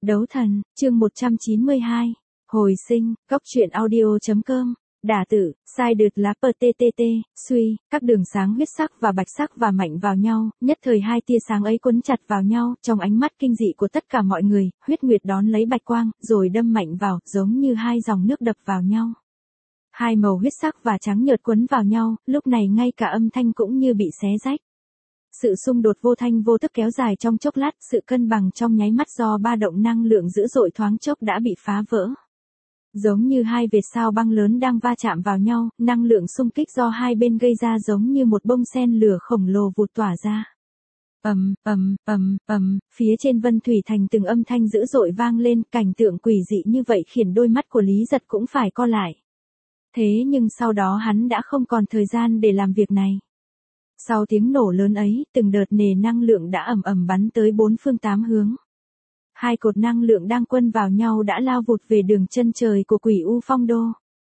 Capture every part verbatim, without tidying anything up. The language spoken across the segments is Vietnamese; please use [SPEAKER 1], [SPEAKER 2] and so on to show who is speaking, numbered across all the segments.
[SPEAKER 1] Đấu thần, chương một trăm chín mươi hai. Hồi sinh, góc truyện audio.com. Đả tử, sai đượt lá ptt, suy, các đường sáng huyết sắc và bạch sắc và mạnh vào nhau, nhất thời hai tia sáng ấy quấn chặt vào nhau, trong ánh mắt kinh dị của tất cả mọi người, huyết nguyệt đón lấy bạch quang, rồi đâm mạnh vào, giống như hai dòng nước đập vào nhau. Hai màu huyết sắc và trắng nhợt quấn vào nhau, lúc này ngay cả âm thanh cũng như bị xé rách. Sự xung đột vô thanh vô tức kéo dài trong chốc lát, sự cân bằng trong nháy mắt do ba động năng lượng dữ dội thoáng chốc đã bị phá vỡ. Giống như hai vệt sao băng lớn đang va chạm vào nhau, năng lượng xung kích do hai bên gây ra giống như một bông sen lửa khổng lồ vụt tỏa ra. Ầm, ầm, ầm, ầm, phía trên Vân Thủy Thành từng âm thanh dữ dội vang lên, cảnh tượng quỷ dị như vậy khiến đôi mắt của Lý Giật cũng phải co lại. Thế nhưng sau đó hắn đã không còn thời gian để làm việc này. Sau tiếng nổ lớn ấy, từng đợt nề năng lượng đã ầm ầm bắn tới bốn phương tám hướng. Hai cột năng lượng đang quân vào nhau đã lao vụt về đường chân trời của Quỷ U Phong Đô.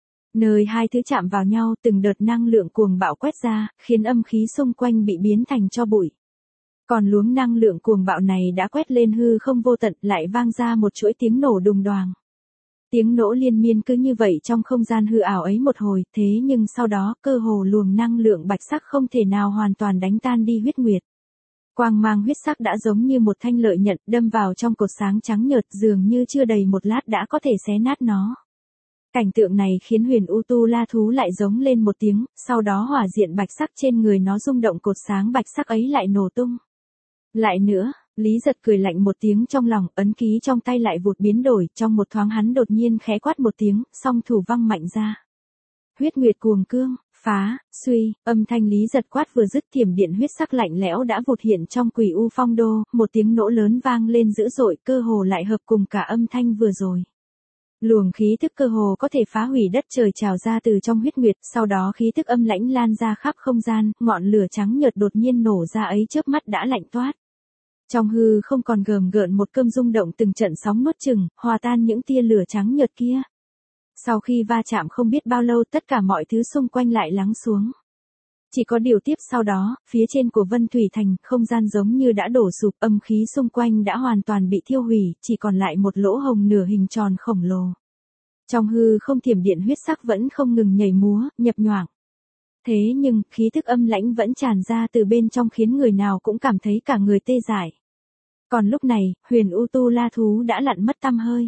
[SPEAKER 1] Nơi hai thứ chạm vào nhau, từng đợt năng lượng cuồng bạo quét ra, khiến âm khí xung quanh bị biến thành tro bụi. Còn luống năng lượng cuồng bạo này đã quét lên hư không vô tận, lại vang ra một chuỗi tiếng nổ đùng đoàng. Tiếng nổ liên miên cứ như vậy trong không gian hư ảo ấy một hồi, thế nhưng sau đó, cơ hồ luồng năng lượng bạch sắc không thể nào hoàn toàn đánh tan đi huyết nguyệt. Quang mang huyết sắc đã giống như một thanh lợi nhận đâm vào trong cột sáng trắng nhợt, dường như chưa đầy một lát đã có thể xé nát nó. Cảnh tượng này khiến Huyền U Tu La thú lại giống lên một tiếng, sau đó hỏa diện bạch sắc trên người nó rung động, cột sáng bạch sắc ấy lại nổ tung. Lại nữa, Lý Giật cười lạnh một tiếng trong lòng, ấn ký trong tay lại vụt biến đổi, trong một thoáng hắn đột nhiên khẽ quát một tiếng, song thủ văng mạnh ra. Huyết nguyệt cuồng cương, phá, suy, âm thanh Lý Giật quát vừa dứt, thiểm điện huyết sắc lạnh lẽo đã vụt hiện trong Quỷ U Phong Đô, một tiếng nổ lớn vang lên dữ dội, cơ hồ lại hợp cùng cả âm thanh vừa rồi. Luồng khí tức cơ hồ có thể phá hủy đất trời trào ra từ trong huyết nguyệt, sau đó khí tức âm lãnh lan ra khắp không gian, ngọn lửa trắng nhợt đột nhiên nổ ra ấy chớp mắt đã lạnh toát. Trong hư không còn gờm gợn một cơn rung động, từng trận sóng nuốt chửng, hòa tan những tia lửa trắng nhợt kia. Sau khi va chạm không biết bao lâu, tất cả mọi thứ xung quanh lại lắng xuống. Chỉ có điều tiếp sau đó, phía trên của Vân Thủy Thành, không gian giống như đã đổ sụp, âm khí xung quanh đã hoàn toàn bị thiêu hủy, chỉ còn lại một lỗ hồng nửa hình tròn khổng lồ. Trong hư không, thiểm điện huyết sắc vẫn không ngừng nhảy múa, nhập nhoạng. Thế nhưng, khí thức âm lãnh vẫn tràn ra từ bên trong khiến người nào cũng cảm thấy cả người tê dại. Còn lúc này, Huyền U Tu La thú đã lặn mất tăm hơi.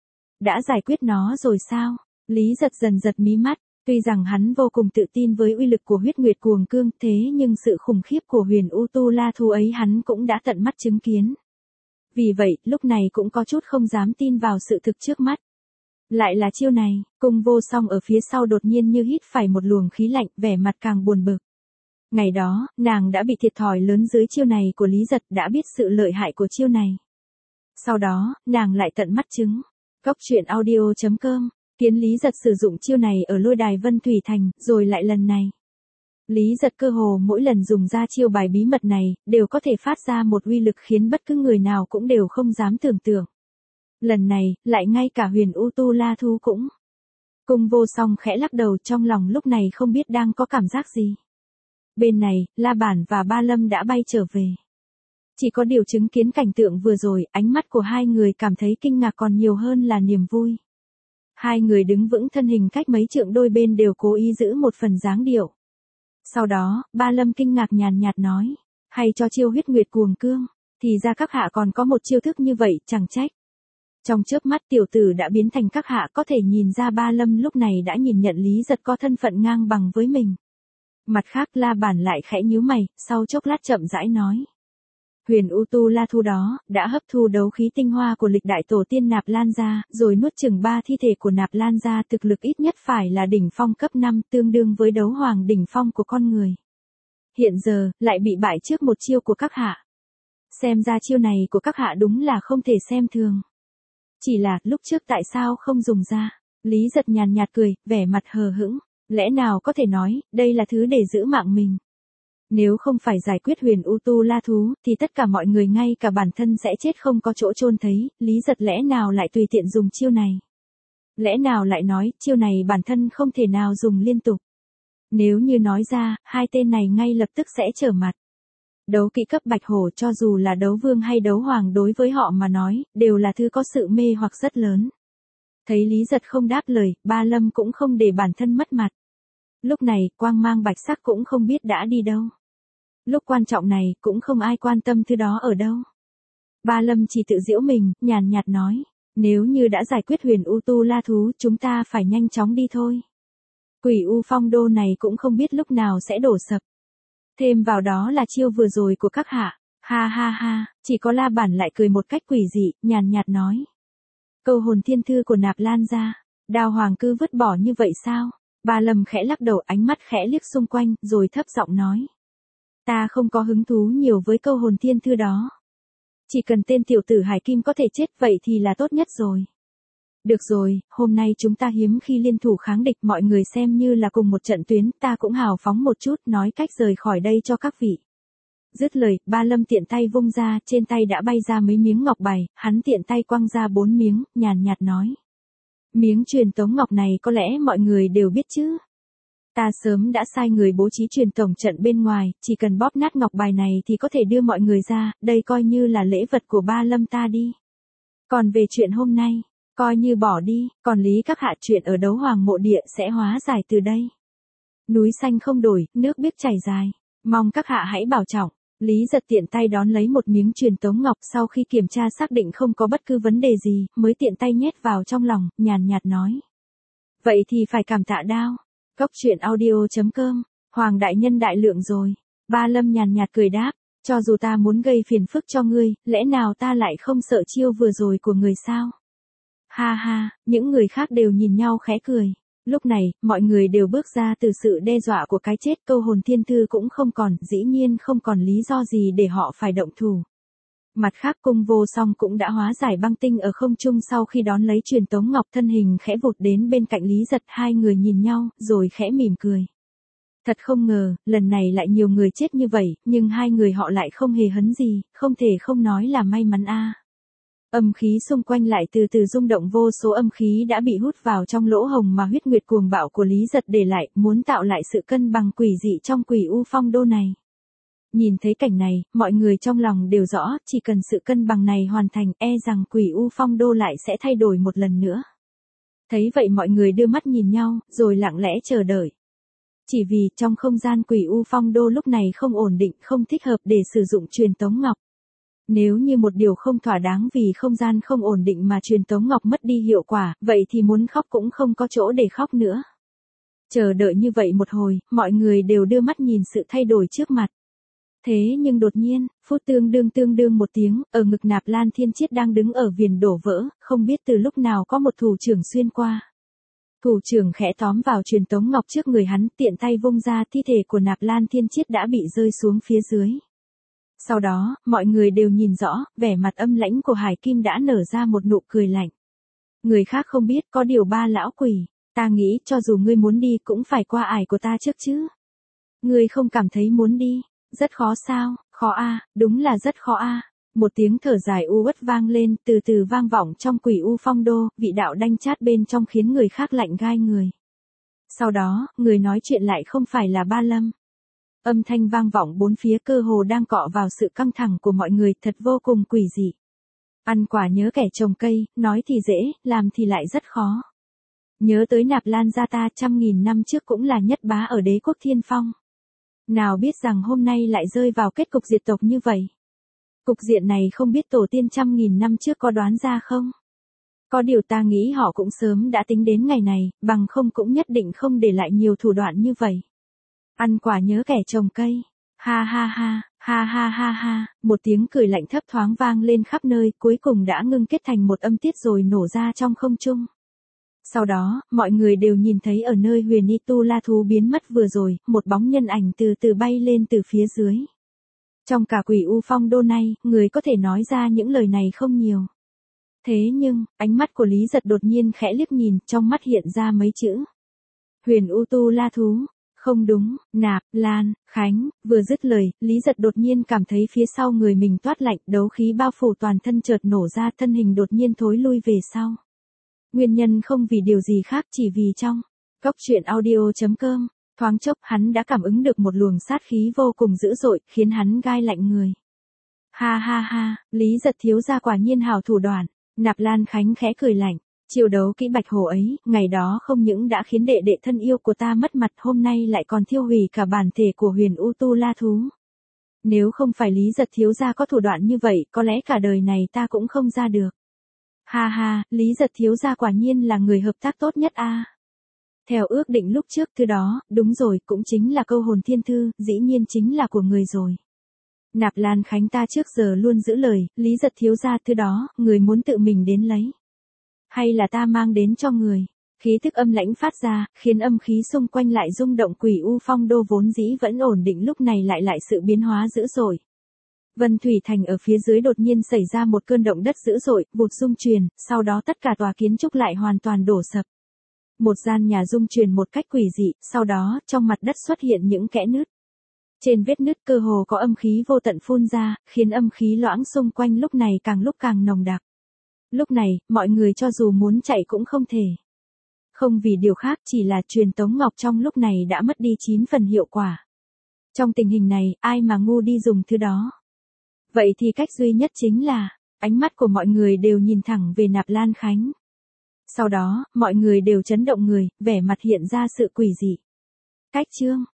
[SPEAKER 1] Đã giải quyết nó rồi sao? Lý Giật dần giật mí mắt, tuy rằng hắn vô cùng tự tin với uy lực của huyết nguyệt cuồng cương, thế nhưng sự khủng khiếp của Huyền U Tu La thú ấy hắn cũng đã tận mắt chứng kiến. Vì vậy, lúc này cũng có chút không dám tin vào sự thực trước mắt. Lại là chiêu này, Cung Vô Song ở phía sau đột nhiên như hít phải một luồng khí lạnh, vẻ mặt càng buồn bực. Ngày đó, nàng đã bị thiệt thòi lớn dưới chiêu này của Lý Giật, đã biết sự lợi hại của chiêu này. Sau đó, nàng lại tận mắt chứng. Góc truyện audio.com, khiến Lý Giật sử dụng chiêu này ở lôi đài Vân Thủy Thành, rồi lại lần này. Lý Giật cơ hồ mỗi lần dùng ra chiêu bài bí mật này, đều có thể phát ra một uy lực khiến bất cứ người nào cũng đều không dám tưởng tượng. Lần này, lại ngay cả Huyền U Tu La thú cũng. Cung Vô Song khẽ lắc đầu, trong lòng lúc này không biết đang có cảm giác gì. Bên này, La Bản và Ba Lâm đã bay trở về. Chỉ có điều chứng kiến cảnh tượng vừa rồi, ánh mắt của hai người cảm thấy kinh ngạc còn nhiều hơn là niềm vui. Hai người đứng vững thân hình cách mấy trượng, đôi bên đều cố ý giữ một phần dáng điệu. Sau đó, Ba Lâm kinh ngạc nhàn nhạt nói, hay cho chiêu huyết nguyệt cuồng cương, thì ra các hạ còn có một chiêu thức như vậy, chẳng trách. Trong chớp mắt tiểu tử đã biến thành các hạ, có thể nhìn ra Ba Lâm lúc này đã nhìn nhận Lý Giật có thân phận ngang bằng với mình. Mặt khác, La Bản lại khẽ nhíu mày, sau chốc lát chậm rãi nói. Huyền U Tu La thú đó, đã hấp thu đấu khí tinh hoa của lịch đại tổ tiên Nạp Lan gia, rồi nuốt chửng ba thi thể của Nạp Lan gia, thực lực ít nhất phải là đỉnh phong cấp năm, tương đương với đấu hoàng đỉnh phong của con người. Hiện giờ, lại bị bại trước một chiêu của các hạ. Xem ra chiêu này của các hạ đúng là không thể xem thường. Chỉ là, lúc trước tại sao không dùng ra? Lý Giật nhàn nhạt cười, vẻ mặt hờ hững. Lẽ nào có thể nói, đây là thứ để giữ mạng mình. Nếu không phải giải quyết Huyền U Tu La thú, thì tất cả mọi người ngay cả bản thân sẽ chết không có chỗ chôn thấy, Lý Giật lẽ nào lại tùy tiện dùng chiêu này. Lẽ nào lại nói, chiêu này bản thân không thể nào dùng liên tục. Nếu như nói ra, hai tên này ngay lập tức sẽ trở mặt. Đấu kỵ cấp bạch hổ cho dù là đấu vương hay đấu hoàng đối với họ mà nói, đều là thứ có sự mê hoặc rất lớn. Thấy Lý Giật không đáp lời, Ba Lâm cũng không để bản thân mất mặt. Lúc này, quang mang bạch sắc cũng không biết đã đi đâu. Lúc quan trọng này, cũng không ai quan tâm thứ đó ở đâu. Ba Lâm chỉ tự giễu mình, nhàn nhạt nói. Nếu như đã giải quyết huyền U Tu La thú, chúng ta phải nhanh chóng đi thôi. Quỷ U Phong Đô này cũng không biết lúc nào sẽ đổ sập. Thêm vào đó là chiêu vừa rồi của các hạ. Ha ha ha, chỉ có La Bản lại cười một cách quỷ dị, nhàn nhạt nói. Câu hồn thiên thư của Nạp Lan ra, Đao Hoàng cứ vứt bỏ như vậy sao? Ba Lâm khẽ lắc đầu, ánh mắt khẽ liếc xung quanh, rồi thấp giọng nói. Ta không có hứng thú nhiều với câu hồn thiên thư đó. Chỉ cần tên tiểu tử Hải Kim có thể chết vậy thì là tốt nhất rồi. Được rồi, hôm nay chúng ta hiếm khi liên thủ kháng địch, mọi người xem như là cùng một trận tuyến, ta cũng hào phóng một chút, nói cách rời khỏi đây cho các vị. Dứt lời, Ba Lâm tiện tay vung ra, trên tay đã bay ra mấy miếng ngọc bài, hắn tiện tay quăng ra bốn miếng, nhàn nhạt nói. Miếng truyền tống ngọc này có lẽ mọi người đều biết chứ. Ta sớm đã sai người bố trí truyền tổng trận bên ngoài, chỉ cần bóp nát ngọc bài này thì có thể đưa mọi người ra, đây coi như là lễ vật của Ba Lâm ta đi. Còn về chuyện hôm nay, coi như bỏ đi, còn lý các hạ chuyện ở đấu hoàng mộ địa sẽ hóa giải từ đây. Núi xanh không đổi, nước biết chảy dài, mong các hạ hãy bảo trọng. Lý Giật tiện tay đón lấy một miếng truyền tống ngọc, sau khi kiểm tra xác định không có bất cứ vấn đề gì, mới tiện tay nhét vào trong lòng, nhàn nhạt nói. Vậy thì phải cảm tạ Đao. Cốc truyện audio chấm com, Hoàng đại nhân đại lượng rồi. Ba Lâm nhàn nhạt cười đáp, cho dù ta muốn gây phiền phức cho ngươi, lẽ nào ta lại không sợ chiêu vừa rồi của người sao? Ha ha, những người khác đều nhìn nhau khẽ cười. Lúc này, mọi người đều bước ra từ sự đe dọa của cái chết, câu hồn thiên thư cũng không còn, dĩ nhiên không còn lý do gì để họ phải động thủ. Mặt khác Cung Vô Song cũng đã hóa giải băng tinh ở không trung sau khi đón lấy truyền tống ngọc, thân hình khẽ vụt đến bên cạnh Lý Giật, hai người nhìn nhau, rồi khẽ mỉm cười. Thật không ngờ, lần này lại nhiều người chết như vậy, nhưng hai người họ lại không hề hấn gì, không thể không nói là may mắn a. Âm khí xung quanh lại từ từ rung động, vô số âm khí đã bị hút vào trong lỗ hồng mà huyết nguyệt cuồng bạo của Lý Giật để lại, muốn tạo lại sự cân bằng quỷ dị trong Quỷ U Phong Đô này. Nhìn thấy cảnh này, mọi người trong lòng đều rõ, chỉ cần sự cân bằng này hoàn thành, e rằng Quỷ U Phong Đô lại sẽ thay đổi một lần nữa. Thấy vậy mọi người đưa mắt nhìn nhau, rồi lặng lẽ chờ đợi. Chỉ vì trong không gian Quỷ U Phong Đô lúc này không ổn định, không thích hợp để sử dụng truyền tống ngọc. Nếu như một điều không thỏa đáng vì không gian không ổn định mà truyền tống ngọc mất đi hiệu quả, vậy thì muốn khóc cũng không có chỗ để khóc nữa. Chờ đợi như vậy một hồi, mọi người đều đưa mắt nhìn sự thay đổi trước mặt. Thế nhưng đột nhiên, phút tương đương tương đương một tiếng, ở ngực Nạp Lan Thiên Chiết đang đứng ở viền đổ vỡ, không biết từ lúc nào có một thủ trưởng xuyên qua. Thủ trưởng khẽ tóm vào truyền tống ngọc trước người hắn, tiện tay vung ra, thi thể của Nạp Lan Thiên Chiết đã bị rơi xuống phía dưới. Sau đó, mọi người đều nhìn rõ, vẻ mặt âm lãnh của Hải Kim đã nở ra một nụ cười lạnh. Người khác không biết, có điều Ba lão quỷ, ta nghĩ cho dù ngươi muốn đi cũng phải qua ải của ta trước chứ. Ngươi không cảm thấy muốn đi, rất khó sao? Khó a, đúng là rất khó a. Một tiếng thở dài u uất vang lên, từ từ vang vọng trong Quỷ U Phong Đô, vị đạo đanh chát bên trong khiến người khác lạnh gai người. Sau đó, người nói chuyện lại không phải là Ba Lâm. Âm thanh vang vọng bốn phía, cơ hồ đang cọ vào sự căng thẳng của mọi người, thật vô cùng quỷ dị. Ăn quả nhớ kẻ trồng cây, nói thì dễ, làm thì lại rất khó. Nhớ tới Nạp Lan gia ta trăm nghìn năm trước cũng là nhất bá ở đế quốc Thiên Phong. Nào biết rằng hôm nay lại rơi vào kết cục diệt tộc như vậy. Cục diện này không biết tổ tiên trăm nghìn năm trước có đoán ra không? Có điều ta nghĩ họ cũng sớm đã tính đến ngày này, bằng không cũng nhất định không để lại nhiều thủ đoạn như vậy. Ăn quả nhớ kẻ trồng cây. Ha ha ha, ha ha ha ha, một tiếng cười lạnh thấp thoáng vang lên khắp nơi, cuối cùng đã ngưng kết thành một âm tiết rồi nổ ra trong không trung. Sau đó, mọi người đều nhìn thấy ở nơi huyền y tu la thú biến mất vừa rồi, một bóng nhân ảnh từ từ bay lên từ phía dưới. Trong cả Quỷ U Phong Đô này, người có thể nói ra những lời này không nhiều. Thế nhưng, ánh mắt của Lý Giật đột nhiên khẽ liếc nhìn, trong mắt hiện ra mấy chữ. Huyền U tu la thú. Không đúng, Nạp Lan Khánh, vừa dứt lời, Lý Giật đột nhiên cảm thấy phía sau người mình toát lạnh, đấu khí bao phủ toàn thân chợt nổ ra, thân hình đột nhiên thối lui về sau. Nguyên nhân không vì điều gì khác, chỉ vì trong cốc truyện audio chấm com Thoáng chốc hắn đã cảm ứng được một luồng sát khí vô cùng dữ dội, khiến hắn gai lạnh người. Ha ha ha, Lý Giật thiếu gia quả nhiên hào thủ đoạn. Nạp Lan Khánh khẽ cười lạnh. Chiêu đấu kỹ bạch hổ ấy, ngày đó không những đã khiến đệ đệ thân yêu của ta mất mặt, hôm nay lại còn thiêu hủy cả bản thể của Huyền U Tu La thú. Nếu không phải Lý Giật thiếu gia có thủ đoạn như vậy, có lẽ cả đời này ta cũng không ra được. Ha ha, Lý Giật thiếu gia quả nhiên là người hợp tác tốt nhất a. Theo ước định lúc trước thư đó, đúng rồi, cũng chính là câu hồn thiên thư, dĩ nhiên chính là của người rồi. Nạp Lan Khánh ta trước giờ luôn giữ lời, Lý Giật thiếu gia thư đó, người muốn tự mình đến lấy. Hay là ta mang đến cho người. Khí thức âm lãnh phát ra, khiến âm khí xung quanh lại rung động. Quỷ U Phong Đô vốn dĩ vẫn ổn định lúc này lại lại sự biến hóa dữ dội. Vân Thủy Thành ở phía dưới đột nhiên xảy ra một cơn động đất dữ dội, vụt rung truyền, sau đó tất cả tòa kiến trúc lại hoàn toàn đổ sập. Một gian nhà rung truyền một cách quỷ dị, sau đó, trong mặt đất xuất hiện những kẽ nứt. Trên vết nứt cơ hồ có âm khí vô tận phun ra, khiến âm khí loãng xung quanh lúc này càng lúc càng nồng đặc. Lúc này, mọi người cho dù muốn chạy cũng không thể. Không vì điều khác, chỉ là truyền tống ngọc trong lúc này đã mất đi chín phần hiệu quả. Trong tình hình này, ai mà ngu đi dùng thứ đó. Vậy thì cách duy nhất chính là, ánh mắt của mọi người đều nhìn thẳng về Nạp Lan Khánh. Sau đó, mọi người đều chấn động người, vẻ mặt hiện ra sự quỷ dị. Cách chương